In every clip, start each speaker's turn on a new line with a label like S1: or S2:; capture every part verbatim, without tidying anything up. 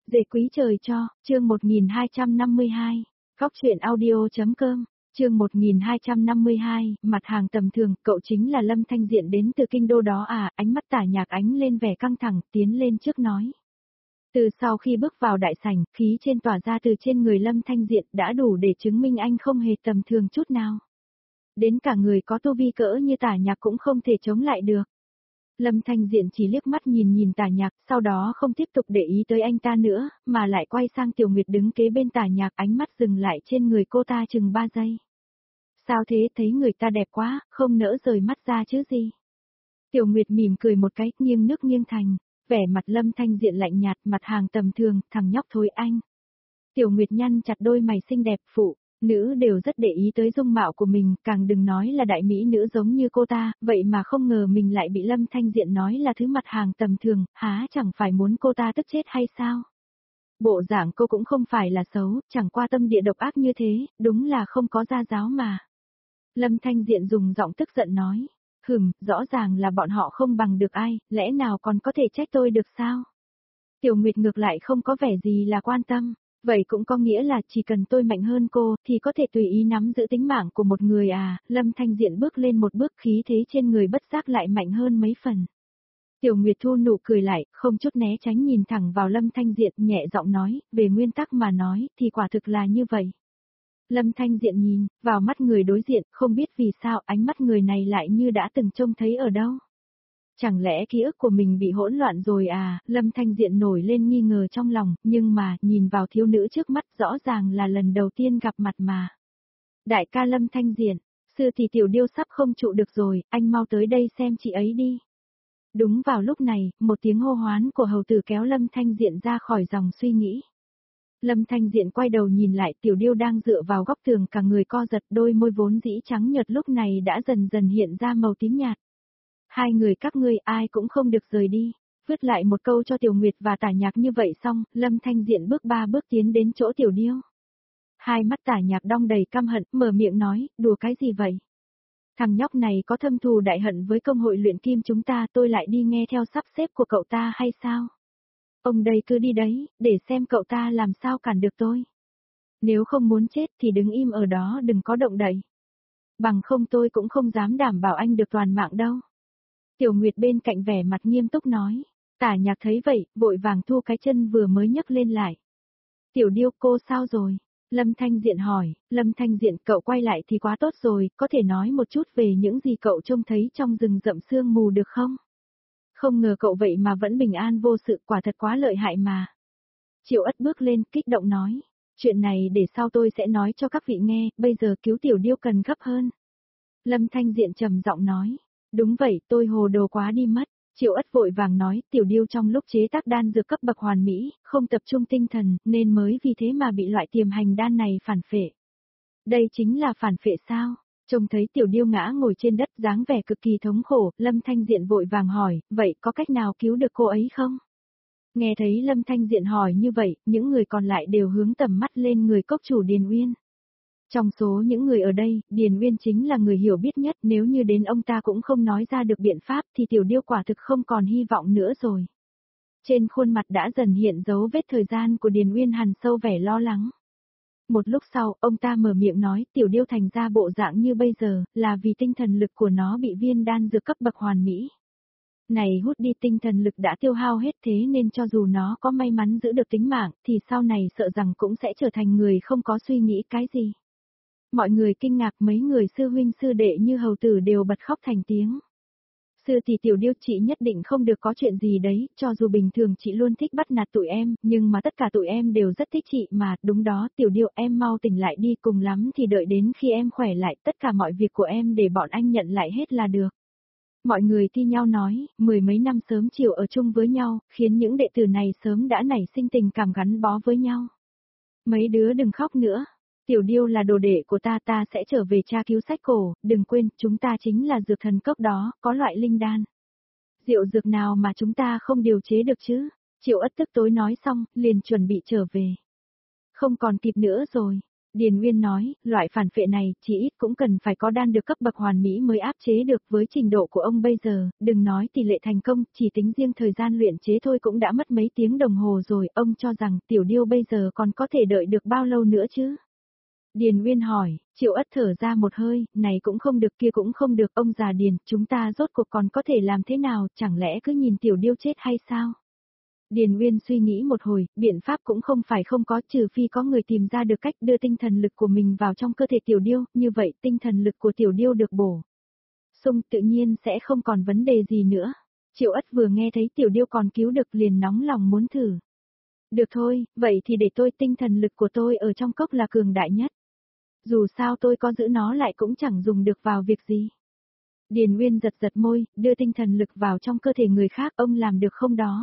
S1: Dề quý trời cho, chương một nghìn hai trăm năm mươi hai, góc truyện audio.com, chương một nghìn hai trăm năm mươi hai, mặt hàng tầm thường, cậu chính là Lâm Thanh Diện đến từ kinh đô đó à, ánh mắt Tả Nhạc ánh lên vẻ căng thẳng, tiến lên trước nói. Từ sau khi bước vào đại sảnh, khí trên tỏa ra từ trên người Lâm Thanh Diện đã đủ để chứng minh anh không hề tầm thường chút nào. Đến cả người có tu vi cỡ như Tả Nhạc cũng không thể chống lại được. Lâm Thanh Diện chỉ liếc mắt nhìn nhìn Tả Nhạc, sau đó không tiếp tục để ý tới anh ta nữa, mà lại quay sang Tiểu Nguyệt đứng kế bên Tả Nhạc, ánh mắt dừng lại trên người cô ta chừng ba giây. Sao thế, thấy người ta đẹp quá, không nỡ rời mắt ra chứ gì. Tiểu Nguyệt mỉm cười một cái, nghiêng nước nghiêng thành, vẻ mặt Lâm Thanh Diện lạnh nhạt, mặt hàng tầm thường, thằng nhóc thôi anh. Tiểu Nguyệt nhăn chặt đôi mày xinh đẹp, phụ nữ đều rất để ý tới dung mạo của mình, càng đừng nói là đại mỹ nữ giống như cô ta, vậy mà không ngờ mình lại bị Lâm Thanh Diện nói là thứ mặt hàng tầm thường, há chẳng phải muốn cô ta tức chết hay sao? Bộ dạng cô cũng không phải là xấu, chẳng qua tâm địa độc ác như thế, đúng là không có gia giáo mà. Lâm Thanh Diện dùng giọng tức giận nói, hừm, rõ ràng là bọn họ không bằng được ai, lẽ nào còn có thể trách tôi được sao? Tiểu Nguyệt ngược lại không có vẻ gì là quan tâm. Vậy cũng có nghĩa là chỉ cần tôi mạnh hơn cô, thì có thể tùy ý nắm giữ tính mạng của một người à, Lâm Thanh Diện bước lên một bước, khí thế trên người bất giác lại mạnh hơn mấy phần. Tiểu Nguyệt thu nụ cười lại, không chút né tránh nhìn thẳng vào Lâm Thanh Diện, nhẹ giọng nói, về nguyên tắc mà nói, thì quả thực là như vậy. Lâm Thanh Diện nhìn, vào mắt người đối diện, không biết vì sao ánh mắt người này lại như đã từng trông thấy ở đâu. Chẳng lẽ ký ức của mình bị hỗn loạn rồi à, Lâm Thanh Diện nổi lên nghi ngờ trong lòng, nhưng mà, nhìn vào thiếu nữ trước mắt rõ ràng là lần đầu tiên gặp mặt mà. Đại ca Lâm Thanh Diện, sư thì Tiểu Điêu sắp không trụ được rồi, anh mau tới đây xem chị ấy đi. Đúng vào lúc này, một tiếng hô hoán của hầu tử kéo Lâm Thanh Diện ra khỏi dòng suy nghĩ. Lâm Thanh Diện quay đầu nhìn lại, Tiểu Điêu đang dựa vào góc tường, cả người co giật, đôi môi vốn dĩ trắng nhợt lúc này đã dần dần hiện ra màu tím nhạt. Hai người các ngươi ai cũng không được rời đi. Vứt lại một câu cho Tiểu Nguyệt và Tả Nhạc như vậy xong, Lâm Thanh Diện bước ba bước tiến đến chỗ Tiểu Điêu. Hai mắt Tả Nhạc đong đầy căm hận, mở miệng nói, đùa cái gì vậy? Thằng nhóc này có thâm thù đại hận với công hội luyện kim chúng ta, tôi lại đi nghe theo sắp xếp của cậu ta hay sao? Ông đây cứ đi đấy, để xem cậu ta làm sao cản được tôi. Nếu không muốn chết thì đứng im ở đó, đừng có động đậy. Bằng không tôi cũng không dám đảm bảo anh được toàn mạng đâu. Tiểu Nguyệt bên cạnh vẻ mặt nghiêm túc nói. Tả Nhạc thấy vậy, vội vàng thu cái chân vừa mới nhấc lên lại. Tiểu Điêu, cô sao rồi? Lâm Thanh Diện hỏi. Lâm Thanh Diện, cậu quay lại thì quá tốt rồi, có thể nói một chút về những gì cậu trông thấy trong rừng rậm sương mù được không? Không ngờ cậu vậy mà vẫn bình an vô sự, quả thật quá lợi hại mà. Triệu Ất bước lên, kích động nói. Chuyện này để sau tôi sẽ nói cho các vị nghe, bây giờ cứu Tiểu Điêu cần gấp hơn. Lâm Thanh Diện trầm giọng nói. Đúng vậy, tôi hồ đồ quá đi mất. Triệu Ất vội vàng nói, Tiểu Điêu trong lúc chế tác đan dược cấp bậc hoàn mỹ, không tập trung tinh thần, nên mới vì thế mà bị loại tiềm hành đan này phản phệ. Đây chính là phản phệ sao? Trông thấy Tiểu Điêu ngã ngồi trên đất dáng vẻ cực kỳ thống khổ, Lâm Thanh Diện vội vàng hỏi, vậy có cách nào cứu được cô ấy không? Nghe thấy Lâm Thanh Diện hỏi như vậy, những người còn lại đều hướng tầm mắt lên người cốc chủ Điền Uyên. Trong số những người ở đây, Điền Uyên chính là người hiểu biết nhất, nếu như đến ông ta cũng không nói ra được biện pháp thì Tiểu Điêu quả thực không còn hy vọng nữa rồi. Trên khuôn mặt đã dần hiện dấu vết thời gian của Điền Uyên hằn sâu vẻ lo lắng. Một lúc sau, ông ta mở miệng nói, Tiểu Điêu thành ra bộ dạng như bây giờ, là vì tinh thần lực của nó bị viên đan dược cấp bậc hoàn mỹ. Này hút đi tinh thần lực đã tiêu hao hết, thế nên cho dù nó có may mắn giữ được tính mạng, thì sau này sợ rằng cũng sẽ trở thành người không có suy nghĩ cái gì. Mọi người kinh ngạc, mấy người sư huynh sư đệ như hầu tử đều bật khóc thành tiếng. Sư thì Tiểu Điêu, chị nhất định không được có chuyện gì đấy, cho dù bình thường chị luôn thích bắt nạt tụi em, nhưng mà tất cả tụi em đều rất thích chị mà, đúng đó Tiểu Điêu, em mau tỉnh lại đi, cùng lắm thì đợi đến khi em khỏe lại, tất cả mọi việc của em để bọn anh nhận lại hết là được. Mọi người thi nhau nói, mười mấy năm sớm chiều ở chung với nhau, khiến những đệ tử này sớm đã nảy sinh tình cảm gắn bó với nhau. Mấy đứa đừng khóc nữa. Tiểu Điêu là đồ đệ của ta, ta sẽ trở về tra cứu sách cổ, đừng quên, chúng ta chính là dược thần cốc đó, có loại linh đan. Rượu dược nào mà chúng ta không điều chế được chứ? Triệu Ất tức tối nói xong, liền chuẩn bị trở về. Không còn kịp nữa rồi. Điền Nguyên nói, loại phản phệ này, chỉ ít cũng cần phải có đan được cấp bậc hoàn mỹ mới áp chế được với trình độ của ông bây giờ, đừng nói tỷ lệ thành công, chỉ tính riêng thời gian luyện chế thôi cũng đã mất mấy tiếng đồng hồ rồi, ông cho rằng tiểu điêu bây giờ còn có thể đợi được bao lâu nữa chứ? Điền Nguyên hỏi, Triệu Ất thở ra một hơi, này cũng không được kia cũng không được, ông già Điền, chúng ta rốt cuộc còn có thể làm thế nào, chẳng lẽ cứ nhìn tiểu điêu chết hay sao? Điền Nguyên suy nghĩ một hồi, biện pháp cũng không phải không có, trừ phi có người tìm ra được cách đưa tinh thần lực của mình vào trong cơ thể tiểu điêu, như vậy tinh thần lực của tiểu điêu được bổ sung tự nhiên sẽ không còn vấn đề gì nữa. Triệu Ất vừa nghe thấy tiểu điêu còn cứu được liền nóng lòng muốn thử. Được thôi, vậy thì để tôi, tinh thần lực của tôi ở trong cốc là cường đại nhất. Dù sao tôi có giữ nó lại cũng chẳng dùng được vào việc gì. Điền Nguyên giật giật môi, đưa tinh thần lực vào trong cơ thể người khác, ông làm được không đó?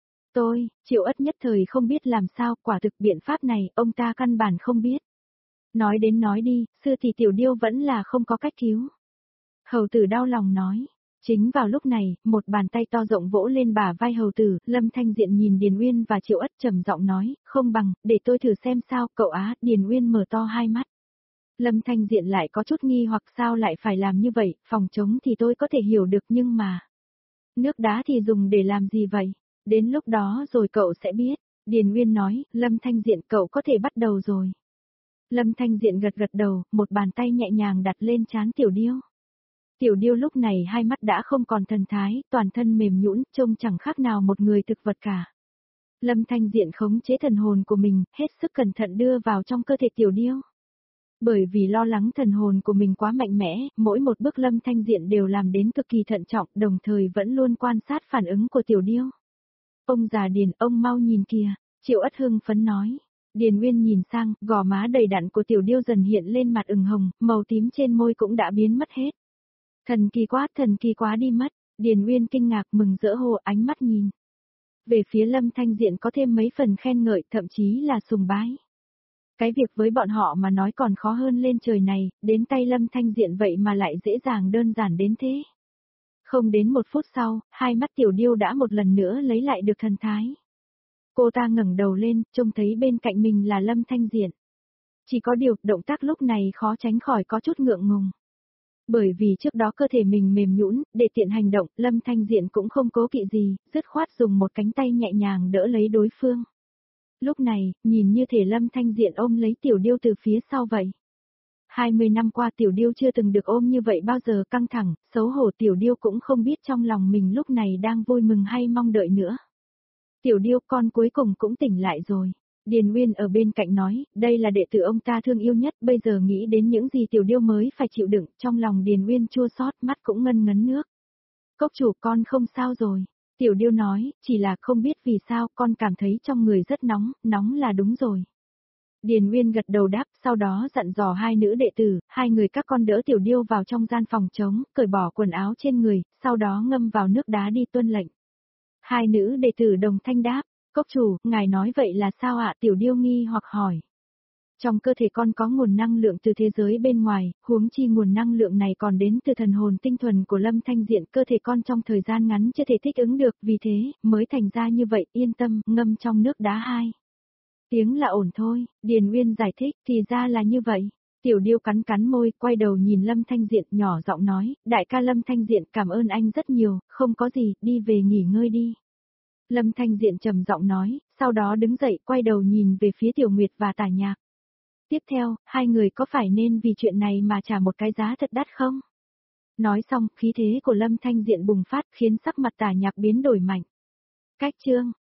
S1: Tôi, Triệu Ất nhất thời không biết làm sao, quả thực biện pháp này, ông ta căn bản không biết. Nói đến nói đi, sư thì tiểu điêu vẫn là không có cách cứu. Hầu tử đau lòng nói. Chính vào lúc này, một bàn tay to rộng vỗ lên bả vai hầu tử, Lâm Thanh Diện nhìn Điền Uyên và Triệu Ất trầm giọng nói, không bằng, để tôi thử xem sao, cậu á, Điền Uyên mở to hai mắt. Lâm Thanh Diện lại có chút nghi hoặc sao lại phải làm như vậy, phòng chống thì tôi có thể hiểu được nhưng mà... Nước đá thì dùng để làm gì vậy? Đến lúc đó rồi cậu sẽ biết. Điền Uyên nói, Lâm Thanh Diện cậu có thể bắt đầu rồi. Lâm Thanh Diện gật gật đầu, một bàn tay nhẹ nhàng đặt lên trán tiểu điêu. Tiểu điêu lúc này hai mắt đã không còn thần thái, toàn thân mềm nhũn, trông chẳng khác nào một người thực vật cả. Lâm Thanh Diện khống chế thần hồn của mình, hết sức cẩn thận đưa vào trong cơ thể tiểu điêu. Bởi vì lo lắng thần hồn của mình quá mạnh mẽ, mỗi một bước Lâm Thanh Diện đều làm đến cực kỳ thận trọng, đồng thời vẫn luôn quan sát phản ứng của tiểu điêu. Ông già Điền, ông mau nhìn kìa, Triệu Ất hưng phấn nói. Điền Nguyên nhìn sang, gò má đầy đặn của tiểu điêu dần hiện lên mặt ửng hồng, màu tím trên môi cũng đã biến mất hết. Thần kỳ quá, thần kỳ quá đi mất, Điền Nguyên kinh ngạc mừng rỡ hồ ánh mắt nhìn. Về phía Lâm Thanh Diện có thêm mấy phần khen ngợi, thậm chí là sùng bái. Cái việc với bọn họ mà nói còn khó hơn lên trời này, đến tay Lâm Thanh Diện vậy mà lại dễ dàng đơn giản đến thế. Không đến một phút sau, hai mắt tiểu điêu đã một lần nữa lấy lại được thần thái. Cô ta ngẩng đầu lên, trông thấy bên cạnh mình là Lâm Thanh Diện. Chỉ có điều, động tác lúc này khó tránh khỏi có chút ngượng ngùng. Bởi vì trước đó cơ thể mình mềm nhũn, để tiện hành động, Lâm Thanh Diện cũng không cố kỵ gì, dứt khoát dùng một cánh tay nhẹ nhàng đỡ lấy đối phương. Lúc này, nhìn như thể Lâm Thanh Diện ôm lấy tiểu điêu từ phía sau vậy. hai mươi năm qua tiểu điêu chưa từng được ôm như vậy bao giờ, căng thẳng, xấu hổ, tiểu điêu cũng không biết trong lòng mình lúc này đang vui mừng hay mong đợi nữa. Tiểu điêu, con cuối cùng cũng tỉnh lại rồi. Điền Nguyên ở bên cạnh nói, đây là đệ tử ông ta thương yêu nhất, bây giờ nghĩ đến những gì tiểu điêu mới phải chịu đựng, trong lòng Điền Nguyên chua xót, mắt cũng ngân ngấn nước. Cốc chủ, con không sao rồi. Tiểu điêu nói, chỉ là không biết vì sao con cảm thấy trong người rất nóng, nóng là đúng rồi. Điền Nguyên gật đầu đáp, sau đó dặn dò hai nữ đệ tử, hai người các con đỡ tiểu điêu vào trong gian phòng trống, cởi bỏ quần áo trên người, sau đó ngâm vào nước đá đi tuân lệnh. Hai nữ đệ tử đồng thanh đáp, cốc chủ, ngài nói vậy là sao ạ? Tiểu điêu nghi hoặc hỏi. Trong cơ thể con có nguồn năng lượng từ thế giới bên ngoài, huống chi nguồn năng lượng này còn đến từ thần hồn tinh thuần của Lâm Thanh Diện, cơ thể con trong thời gian ngắn chưa thể thích ứng được, vì thế, mới thành ra như vậy, yên tâm, ngâm trong nước đá hai. Tiếng là ổn thôi, Điền Nguyên giải thích, thì ra là như vậy. Tiểu điêu cắn cắn môi, quay đầu nhìn Lâm Thanh Diện, nhỏ giọng nói, đại ca Lâm Thanh Diện cảm ơn anh rất nhiều, không có gì, đi về nghỉ ngơi đi. Lâm Thanh Diện trầm giọng nói, sau đó đứng dậy, quay đầu nhìn về phía Tiểu Nguyệt và Tả Nhạc. Tiếp theo, hai người có phải nên vì chuyện này mà trả một cái giá thật đắt không? Nói xong, khí thế của Lâm Thanh Diện bùng phát khiến sắc mặt Tả Nhạc biến đổi mạnh. Cách chương